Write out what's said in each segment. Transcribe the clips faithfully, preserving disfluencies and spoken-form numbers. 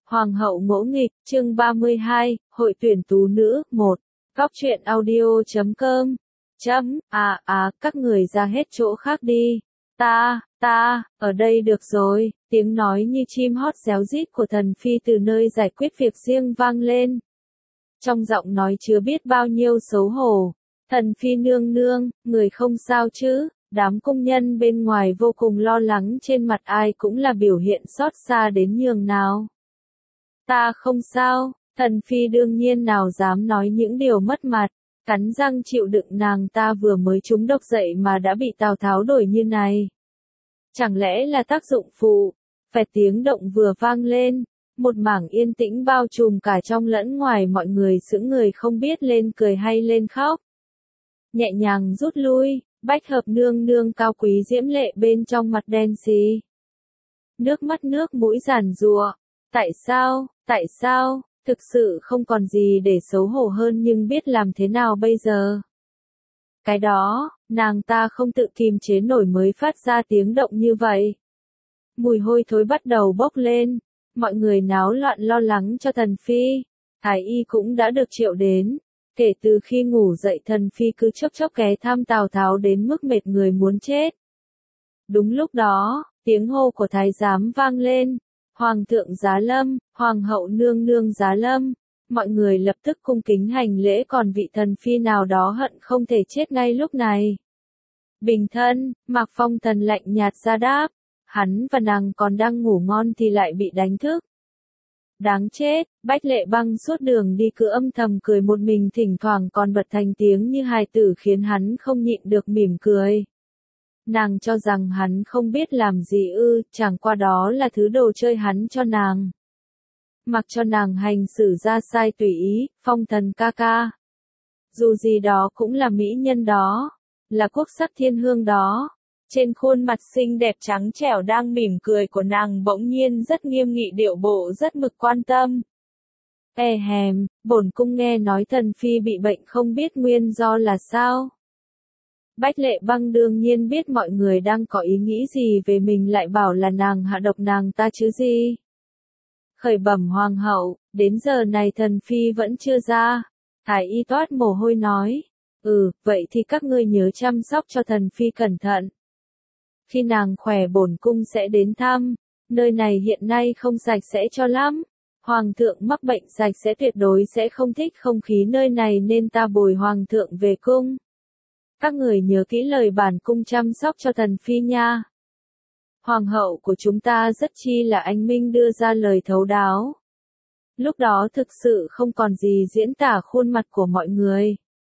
Hoàng hậu ngỗ nghịch, chương ba mươi hai, hội tuyển tú nữ, một. Góc truyện audio chấm com. Chấm, à, à, các người ra hết chỗ khác đi. Ta, ta, ở đây được rồi, tiếng nói như chim hót réo rít của thần phi từ nơi giải quyết việc riêng vang lên. Trong giọng nói chứa biết bao nhiêu xấu hổ. Thần phi nương nương, người không sao chứ? Đám công nhân bên ngoài vô cùng lo lắng, trên mặt ai cũng là biểu hiện xót xa đến nhường nào. Ta không sao, thần phi đương nhiên nào dám nói những điều mất mặt, cắn răng chịu đựng, nàng ta vừa mới trúng độc dậy mà đã bị Tào Tháo đuổi như này. Chẳng lẽ là tác dụng phụ? Phẹt tiếng động vừa vang lên, một mảng yên tĩnh bao trùm cả trong lẫn ngoài, mọi người sững người không biết lên cười hay lên khóc. Nhẹ nhàng rút lui, Bách Hợp nương nương cao quý diễm lệ bên trong mặt đen xì. Nước mắt nước mũi giàn giụa. Tại sao, tại sao, thực sự không còn gì để xấu hổ hơn, nhưng biết làm thế nào bây giờ? Cái đó, nàng ta không tự kìm chế nổi mới phát ra tiếng động như vậy. Mùi hôi thối bắt đầu bốc lên, mọi người náo loạn lo lắng cho thần phi. Thái y cũng đã được triệu đến. Kể từ khi ngủ dậy, thần phi cứ chốc chốc ghé thăm Tào Tháo đến mức mệt người muốn chết. Đúng lúc đó, tiếng hô của thái giám vang lên. Hoàng thượng giá lâm, hoàng hậu nương nương giá lâm. Mọi người lập tức cung kính hành lễ, còn vị thần phi nào đó hận không thể chết ngay lúc này. Bình thân, Mạc Phong Thần lạnh nhạt ra đáp. Hắn và nàng còn đang ngủ ngon thì lại bị đánh thức. Đáng chết, Bách Lệ Băng suốt đường đi cứ âm thầm cười một mình, thỉnh thoảng còn bật thành tiếng như hài tử, khiến hắn không nhịn được mỉm cười. Nàng cho rằng hắn không biết làm gì ư, chẳng qua đó là thứ đồ chơi hắn cho nàng. Mặc cho nàng hành xử ra sai tùy ý, Phong Thần ca ca. Dù gì đó cũng là mỹ nhân đó, là quốc sắc thiên hương đó. Trên khuôn mặt xinh đẹp trắng trẻo đang mỉm cười của nàng bỗng nhiên rất nghiêm nghị, điệu bộ rất mực quan tâm. E hèm, bổn cung nghe nói thần phi bị bệnh, không biết nguyên do là sao? Bách Lệ Băng đương nhiên biết mọi người đang có ý nghĩ gì về mình, lại bảo là nàng hạ độc nàng ta chứ gì. Khởi bẩm hoàng hậu, đến giờ này thần phi vẫn chưa ra. Thái y toát mồ hôi nói. Ừ, vậy thì các ngươi nhớ chăm sóc cho thần phi cẩn thận. Khi nàng khỏe bổn cung sẽ đến thăm. Nơi này hiện nay không sạch sẽ cho lắm. Hoàng thượng mắc bệnh sạch sẽ tuyệt đối sẽ không thích không khí nơi này, nên ta bồi hoàng thượng về cung. Các người nhớ kỹ lời bản cung chăm sóc cho thần phi nha. Hoàng hậu của chúng ta rất chi là anh minh, đưa ra lời thấu đáo. Lúc đó thực sự không còn gì diễn tả khuôn mặt của mọi người.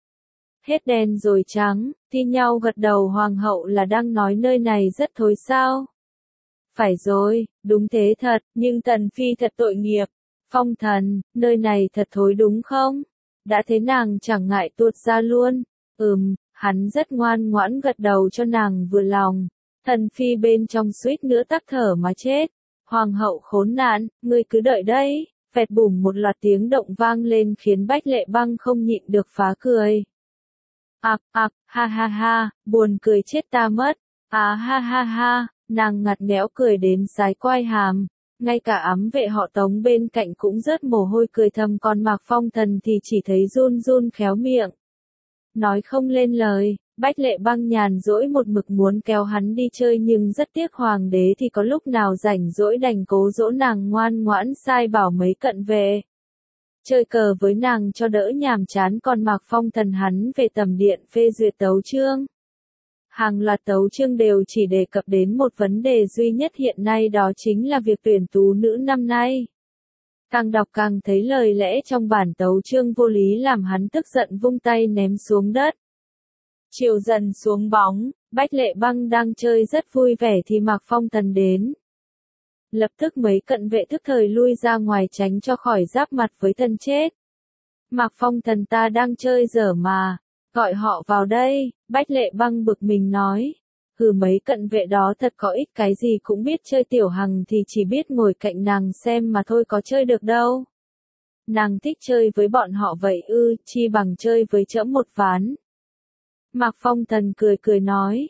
Hết đen rồi trắng, thi nhau gật đầu. Hoàng hậu là đang nói nơi này rất thối sao? Phải rồi, đúng thế thật, nhưng thần phi thật tội nghiệp. Phong Thần, nơi này thật thối đúng không? Đã thế nàng chẳng ngại tuột ra luôn. Ừm, hắn rất ngoan ngoãn gật đầu cho nàng vừa lòng. Thần phi bên trong suýt nữa tắc thở mà chết. Hoàng hậu khốn nạn, ngươi cứ đợi đấy. Phẹt bùm, một loạt tiếng động vang lên khiến Bách Lệ Băng không nhịn được phá cười. Ạc, ạc, ha ha ha, buồn cười chết ta mất. À ha ha ha, nàng ngặt nghẽo cười đến sái quai hàm. Ngay cả ám vệ họ Tống bên cạnh cũng rớt mồ hôi cười thầm, còn Mạc Phong Thần thì chỉ thấy run run khéo miệng. Nói không lên lời. Bách Lệ Băng nhàn rỗi một mực muốn kéo hắn đi chơi, nhưng rất tiếc hoàng đế thì có lúc nào rảnh rỗi đành cố dỗ nàng ngoan ngoãn, sai bảo mấy cận vệ chơi cờ với nàng cho đỡ nhàm chán, còn Mạc Phong Thần hắn về tầm điện phê duyệt tấu chương. Hàng loạt tấu chương đều chỉ đề cập đến một vấn đề duy nhất hiện nay, đó chính là việc tuyển tú nữ năm nay. Càng đọc càng thấy lời lẽ trong bản tấu chương vô lý, làm hắn tức giận vung tay ném xuống đất. Chiều dần xuống bóng, Bách Lệ Băng đang chơi rất vui vẻ thì Mạc Phong Thần đến. Lập tức mấy cận vệ tức thời lui ra ngoài tránh cho khỏi giáp mặt với thần chết. Mạc Phong Thần, ta đang chơi dở mà, gọi họ vào đây. Bách Lệ Băng bực mình nói. Hừ, mấy cận vệ đó thật có ích cái gì, cũng biết chơi, tiểu hằng thì chỉ biết ngồi cạnh nàng xem mà thôi, có chơi được đâu. Nàng thích chơi với bọn họ vậy ư, chi bằng chơi với trẫm một ván. Mạc Phong Thần cười cười nói.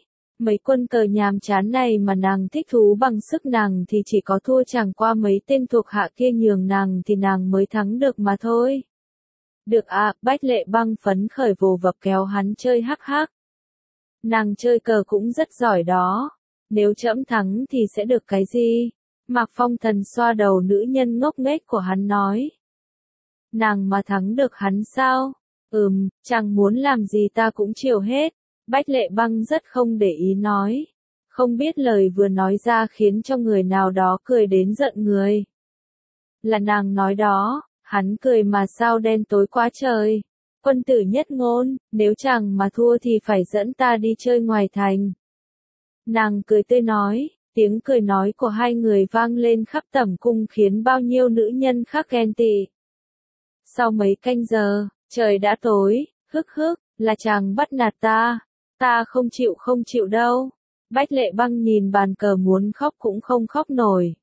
Mấy quân cờ nhàm chán này mà nàng thích thú bằng sức nàng thì chỉ có thua chẳng qua mấy tên thuộc hạ kia nhường nàng thì nàng mới thắng được mà thôi. Được à, Bách Lệ Băng phấn khởi vồ vập kéo hắn chơi hắc hắc. Nàng chơi cờ cũng rất giỏi đó. Nếu trẫm thắng thì sẽ được cái gì? Mạc Phong Thần xoa đầu nữ nhân ngốc nghếch của hắn nói. Nàng mà thắng được hắn sao? Ừm, chàng muốn làm gì ta cũng chịu hết. Bách Lệ Băng rất không để ý nói. Không biết lời vừa nói ra khiến cho người nào đó cười đến giận người. Là nàng nói đó, hắn cười mà sao đen tối quá trời. Quân tử nhất ngôn, nếu chàng mà thua thì phải dẫn ta đi chơi ngoài thành. Nàng cười tươi nói, tiếng cười nói của hai người vang lên khắp tẩm cung khiến bao nhiêu nữ nhân khác ghen tị. Sau mấy canh giờ, trời đã tối, hức hức, là chàng bắt nạt ta. Ta không chịu không chịu đâu. Bách Lệ Băng nhìn bàn cờ muốn khóc cũng không khóc nổi.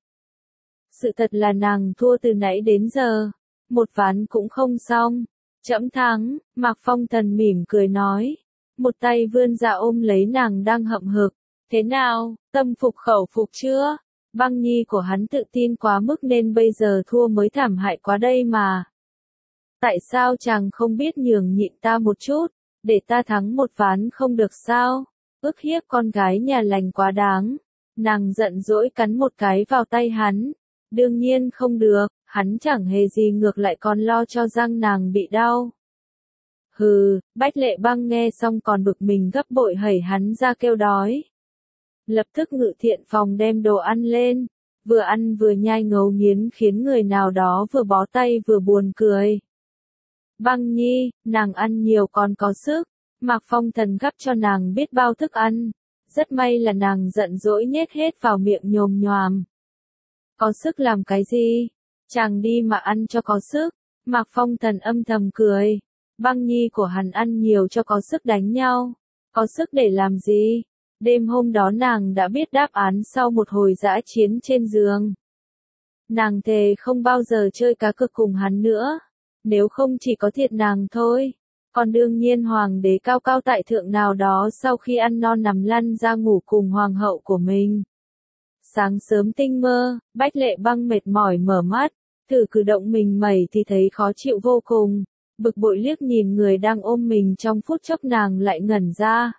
Sự thật là nàng thua từ nãy đến giờ. Một ván cũng không xong. Trẫm thắng, Mạc Phong Thần mỉm cười nói. Một tay vươn ra ôm lấy nàng đang hậm hực. Thế nào, tâm phục khẩu phục chưa? Băng nhi của hắn tự tin quá mức nên bây giờ thua mới thảm hại quá đây mà. Tại sao chàng không biết nhường nhịn ta một chút? Để ta thắng một ván không được sao? Ức hiếp con gái nhà lành quá đáng. Nàng giận dỗi cắn một cái vào tay hắn. Đương nhiên không được, hắn chẳng hề gì ngược lại còn lo cho răng nàng bị đau. Hừ, Bách Lệ Băng nghe xong còn bực mình gấp bội hẩy hắn ra kêu đói. Lập tức ngự thiện phòng đem đồ ăn lên. Vừa ăn vừa nhai ngấu nghiến khiến người nào đó vừa bó tay vừa buồn cười. Băng nhi, nàng ăn nhiều còn có sức. Mạc Phong Thần gắp cho nàng biết bao thức ăn. Rất may là nàng giận dỗi nhét hết vào miệng nhồm nhoàm. Có sức làm cái gì? Chàng đi mà ăn cho có sức. Mạc Phong Thần âm thầm cười. Băng nhi của hắn ăn nhiều cho có sức đánh nhau. Có sức để làm gì? Đêm hôm đó nàng đã biết đáp án sau một hồi dã chiến trên giường. Nàng thề không bao giờ chơi cá cược cùng hắn nữa. Nếu không chỉ có thiệt nàng thôi. Còn đương nhiên hoàng đế cao cao tại thượng nào đó sau khi ăn no nằm lăn ra ngủ cùng hoàng hậu của mình. Sáng sớm tinh mơ, Bách Lệ Băng mệt mỏi mở mắt, thử cử động mình mẩy thì thấy khó chịu vô cùng. Bực bội liếc nhìn người đang ôm mình trong phút chốc nàng lại ngẩn ra.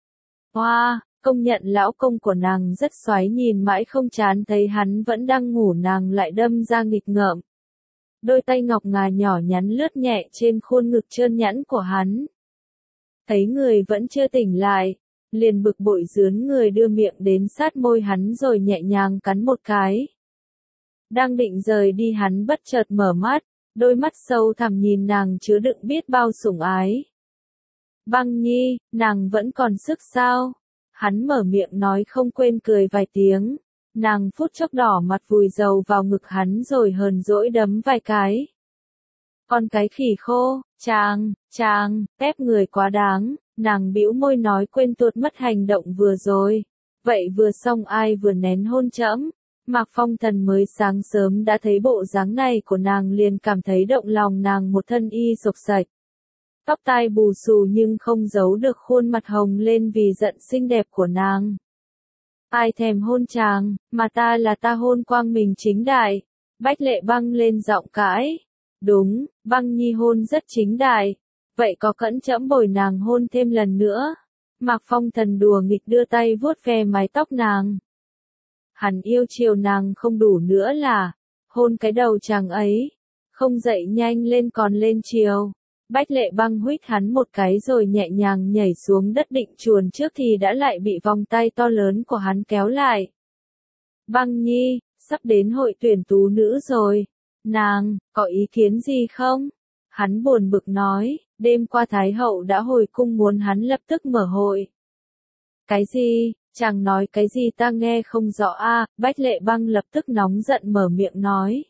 Hoa, wow, công nhận lão công của nàng rất xoái nhìn mãi không chán thấy hắn vẫn đang ngủ nàng lại đâm ra nghịch ngợm. Đôi tay ngọc ngà nhỏ nhắn lướt nhẹ trên khuôn ngực trơn nhẵn của hắn. Thấy người vẫn chưa tỉnh lại, liền bực bội dướn người đưa miệng đến sát môi hắn rồi nhẹ nhàng cắn một cái. Đang định rời đi hắn bất chợt mở mắt, đôi mắt sâu thẳm nhìn nàng chứa đựng biết bao sủng ái. Băng nhi, nàng vẫn còn sức sao? Hắn mở miệng nói không quên cười vài tiếng. Nàng phút chốc đỏ mặt vùi dầu vào ngực hắn rồi hờn dỗi đấm vài cái. Con cái khỉ khô, chàng, chàng, ép người quá đáng, nàng bĩu môi nói quên tuột mất hành động vừa rồi. Vậy vừa xong ai vừa nén hôn trẫm. Mạc Phong Thần mới sáng sớm đã thấy bộ dáng này của nàng liền cảm thấy động lòng nàng một thân y sộc sạch. Tóc tai bù xù nhưng không giấu được khuôn mặt hồng lên vì giận xinh đẹp của nàng. Ai thèm hôn chàng, mà ta là ta hôn quang mình chính đại. Bách Lệ Băng lên giọng cãi. Đúng, Băng nhi hôn rất chính đại. Vậy có cẫn trẫm bồi nàng hôn thêm lần nữa. Mạc Phong Thần đùa nghịch đưa tay vuốt ve mái tóc nàng. Hắn yêu chiều nàng không đủ nữa là, hôn cái đầu chàng ấy. Không dậy nhanh lên còn lên chiều. Bách Lệ Băng huýt hắn một cái rồi nhẹ nhàng nhảy xuống đất định chuồn trước thì đã lại bị vòng tay to lớn của hắn kéo lại. Băng nhi, sắp đến hội tuyển tú nữ rồi. Nàng, có ý kiến gì không? Hắn buồn bực nói, đêm qua Thái hậu đã hồi cung muốn hắn lập tức mở hội. Cái gì, chàng nói cái gì ta nghe không rõ a à, Bách Lệ Băng lập tức nóng giận mở miệng nói.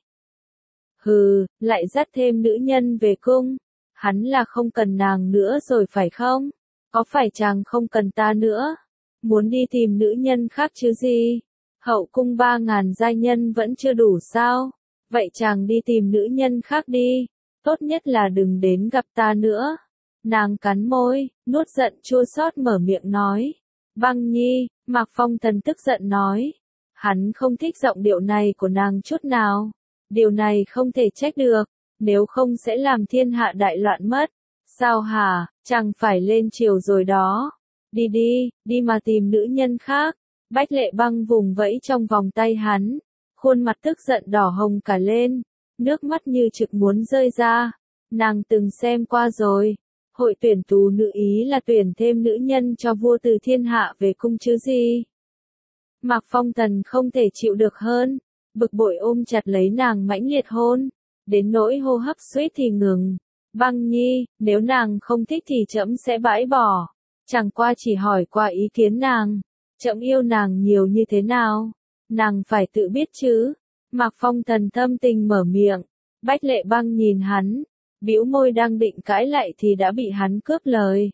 Hừ, lại dắt thêm nữ nhân về cung. Hắn là không cần nàng nữa rồi phải không? Có phải chàng không cần ta nữa? Muốn đi tìm nữ nhân khác chứ gì? Hậu cung ba ngàn giai nhân vẫn chưa đủ sao? Vậy chàng đi tìm nữ nhân khác đi. Tốt nhất là đừng đến gặp ta nữa. Nàng cắn môi, nuốt giận chua xót mở miệng nói. Băng Nhi, Mạc Phong Thần tức giận nói. Hắn không thích giọng điệu này của nàng chút nào. Điều này không thể trách được, nếu không sẽ làm thiên hạ đại loạn mất. Sao hả, chẳng phải lên triều rồi đó. Đi đi, đi mà tìm nữ nhân khác. Bách Lệ Băng vùng vẫy trong vòng tay hắn. Khuôn mặt tức giận đỏ hồng cả lên. Nước mắt như trực muốn rơi ra. Nàng từng xem qua rồi. Hội tuyển tú nữ ý là tuyển thêm nữ nhân cho vua từ thiên hạ về cung chứ gì. Mạc Phong Thần không thể chịu được hơn. Bực bội ôm chặt lấy nàng mãnh liệt hôn. Đến nỗi hô hấp suýt thì ngừng. Băng Nhi, nếu nàng không thích thì trẫm sẽ bãi bỏ. Chẳng qua chỉ hỏi qua ý kiến nàng. Trẫm yêu nàng nhiều như thế nào? Nàng phải tự biết chứ. Mạc Phong Thần thâm tình mở miệng. Bách Lệ Băng nhìn hắn. Bĩu môi đang định cãi lại thì đã bị hắn cướp lời.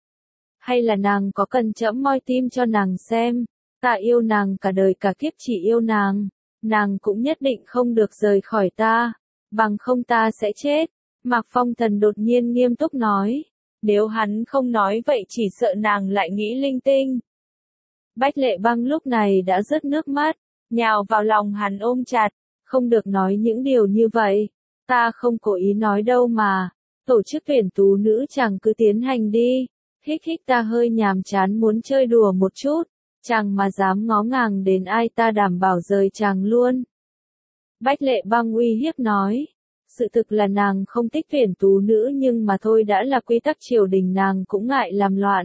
Hay là nàng có cần trẫm moi tim cho nàng xem? Ta yêu nàng cả đời cả kiếp chỉ yêu nàng. Nàng cũng nhất định không được rời khỏi ta. Bằng không ta sẽ chết. Mạc Phong Thần đột nhiên nghiêm túc nói. Nếu hắn không nói vậy chỉ sợ nàng lại nghĩ linh tinh. Bách Lệ Băng lúc này đã rớt nước mắt. Nhào vào lòng hắn ôm chặt. Không được nói những điều như vậy. Ta không cố ý nói đâu mà. Tổ chức tuyển tú nữ chàng cứ tiến hành đi. Hích hích ta hơi nhàm chán muốn chơi đùa một chút. Chàng mà dám ngó ngàng đến ai ta đảm bảo rời chàng luôn. Bách Lệ Băng uy hiếp nói. Sự thực là nàng không thích tuyển tú nữ nhưng mà thôi đã là quy tắc triều đình nàng cũng ngại làm loạn.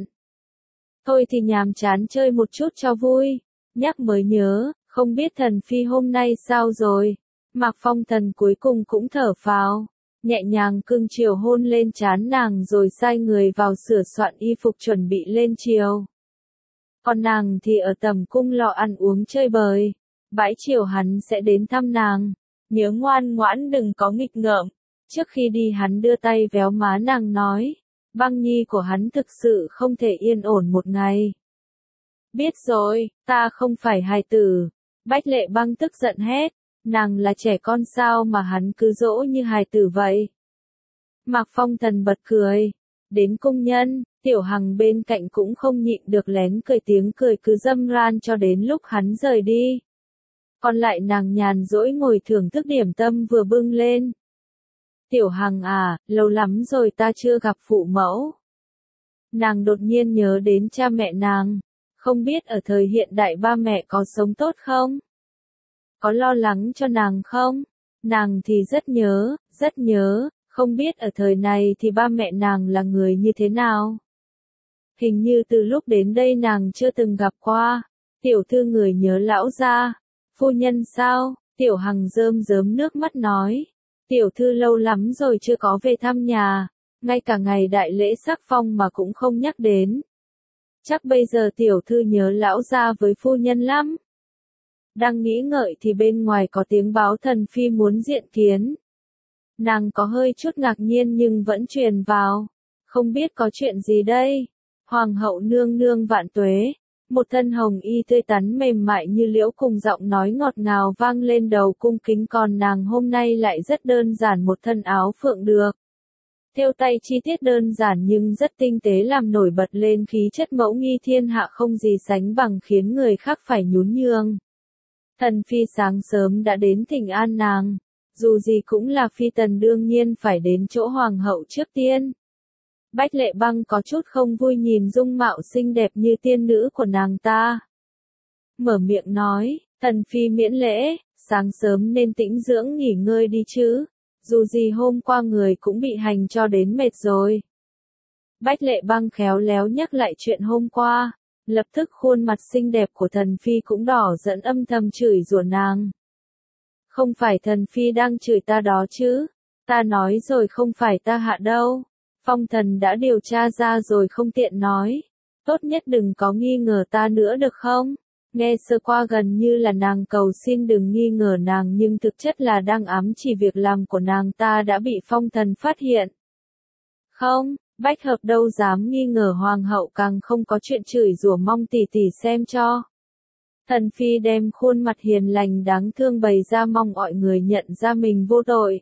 Thôi thì nhàm chán chơi một chút cho vui. Nhắc mới nhớ, không biết thần phi hôm nay sao rồi. Mạc Phong Thần cuối cùng cũng thở phào. Nhẹ nhàng cưng chiều hôn lên trán nàng rồi sai người vào sửa soạn y phục chuẩn bị lên triều. Còn nàng thì ở tầm cung lo ăn uống chơi bời. Bãi chiều hắn sẽ đến thăm nàng. Nhớ ngoan ngoãn đừng có nghịch ngợm. Trước khi đi hắn đưa tay véo má nàng nói. Băng Nhi của hắn thực sự không thể yên ổn một ngày. Biết rồi, ta không phải hài tử. Bách Lệ Băng tức giận hét. Nàng là trẻ con sao mà hắn cứ dỗ như hài tử vậy. Mạc Phong Thần bật cười. Đến cung nhân, Tiểu Hằng bên cạnh cũng không nhịn được lén cười tiếng cười cứ râm ran cho đến lúc hắn rời đi. Còn lại nàng nhàn rỗi ngồi thưởng thức điểm tâm vừa bưng lên. Tiểu Hằng à, lâu lắm rồi ta chưa gặp phụ mẫu. Nàng đột nhiên nhớ đến cha mẹ nàng. Không biết ở thời hiện đại ba mẹ có sống tốt không? Có lo lắng cho nàng không? Nàng thì rất nhớ, rất nhớ, không biết ở thời này thì ba mẹ nàng là người như thế nào. Hình như từ lúc đến đây nàng chưa từng gặp qua. Tiểu thư người nhớ lão gia. Phu nhân sao? Tiểu Hằng rơm rớm nước mắt nói. Tiểu thư lâu lắm rồi chưa có về thăm nhà. Ngay cả ngày đại lễ sắc phong mà cũng không nhắc đến. Chắc bây giờ tiểu thư nhớ lão gia với phu nhân lắm. Đang nghĩ ngợi thì bên ngoài có tiếng báo thần phi muốn diện kiến. Nàng có hơi chút ngạc nhiên nhưng vẫn truyền vào. Không biết có chuyện gì đây? Hoàng hậu nương nương vạn tuế. Một thân hồng y tươi tắn mềm mại như liễu cùng giọng nói ngọt ngào vang lên đầu cung kính còn nàng hôm nay lại rất đơn giản một thân áo phượng được. Thêu tay chi tiết đơn giản nhưng rất tinh tế làm nổi bật lên khí chất mẫu nghi thiên hạ không gì sánh bằng khiến người khác phải nhún nhường. Thần phi sáng sớm đã đến thỉnh an nàng. Dù gì cũng là phi tần đương nhiên phải đến chỗ hoàng hậu trước tiên. Bách Lệ Băng có chút không vui nhìn dung mạo xinh đẹp như tiên nữ của nàng ta. Mở miệng nói, thần phi miễn lễ, sáng sớm nên tĩnh dưỡng nghỉ ngơi đi chứ. Dù gì hôm qua người cũng bị hành cho đến mệt rồi. Bách Lệ Băng khéo léo nhắc lại chuyện hôm qua. Lập tức khuôn mặt xinh đẹp của thần phi cũng đỏ dẫn âm thầm chửi rủa nàng. Không phải thần phi đang chửi ta đó chứ. Ta nói rồi không phải ta hạ đâu. Phong thần đã điều tra ra rồi không tiện nói. Tốt nhất đừng có nghi ngờ ta nữa được không? Nghe sơ qua gần như là nàng cầu xin đừng nghi ngờ nàng nhưng thực chất là đang ám chỉ việc làm của nàng ta đã bị phong thần phát hiện. Không, Bách Hợp đâu dám nghi ngờ hoàng hậu càng không có chuyện chửi rủa mong tỷ tỷ xem cho. Thần phi đem khuôn mặt hiền lành đáng thương bày ra mong mọi người nhận ra mình vô tội.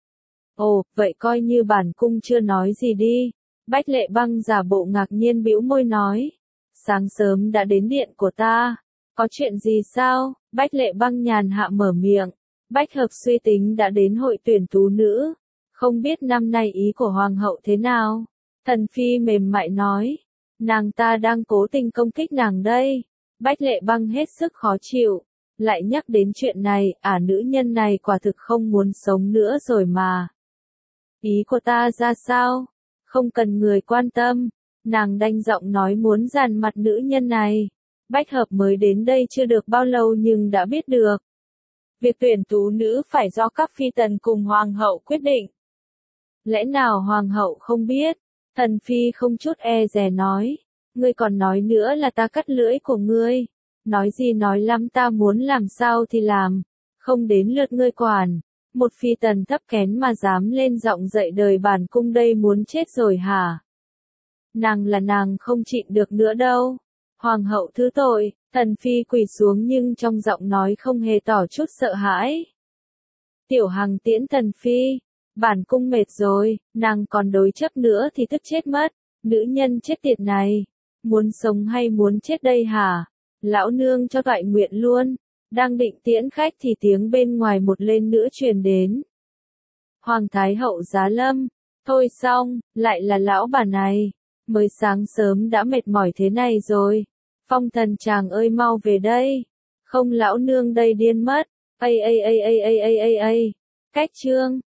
Ồ, vậy coi như bản cung chưa nói gì đi. Bách Lệ Băng giả bộ ngạc nhiên bĩu môi nói. sáng sớm đã đến điện của ta. Có chuyện gì sao? Bách Lệ Băng nhàn hạ mở miệng. Bách Hợp suy tính đã đến hội tuyển tú nữ. Không biết năm nay ý của Hoàng hậu thế nào? Thần Phi mềm mại nói. Nàng ta đang cố tình công kích nàng đây. Bách Lệ Băng hết sức khó chịu. Lại nhắc đến chuyện này, à nữ nhân này quả thực không muốn sống nữa rồi mà. Ý của ta ra sao? Không cần người quan tâm. Nàng đanh giọng nói muốn dàn mặt nữ nhân này. Bách Hợp mới đến đây chưa được bao lâu nhưng đã biết được. Việc tuyển tú nữ phải do các phi tần cùng Hoàng hậu quyết định. Lẽ nào Hoàng hậu không biết? Thần Phi không chút e dè nói. Ngươi còn nói nữa là ta cắt lưỡi của ngươi. Nói gì nói lắm, ta muốn làm sao thì làm. Không đến lượt ngươi quản. Một phi tần thấp kén mà dám lên giọng dậy đời bản cung đây muốn chết rồi hả? Nàng là nàng không nhịn được nữa đâu. Hoàng hậu thứ tội. Thần Phi quỳ xuống nhưng trong giọng nói không hề tỏ chút sợ hãi. Tiểu Hằng tiễn Thần Phi. Bản cung mệt rồi, nàng còn đối chấp nữa thì tức chết mất. Nữ nhân chết tiệt này. Muốn sống hay muốn chết đây hả? Lão nương cho toại nguyện luôn. Đang định tiễn khách thì tiếng bên ngoài một lên nữa truyền đến. Hoàng Thái hậu giá lâm. Thôi xong, lại là lão bà này. Mới sáng sớm đã mệt mỏi thế này rồi. Phong thần chàng ơi mau về đây. Không lão nương đây điên mất. Ây ây ây ây ây ây ây ây. Cách chương.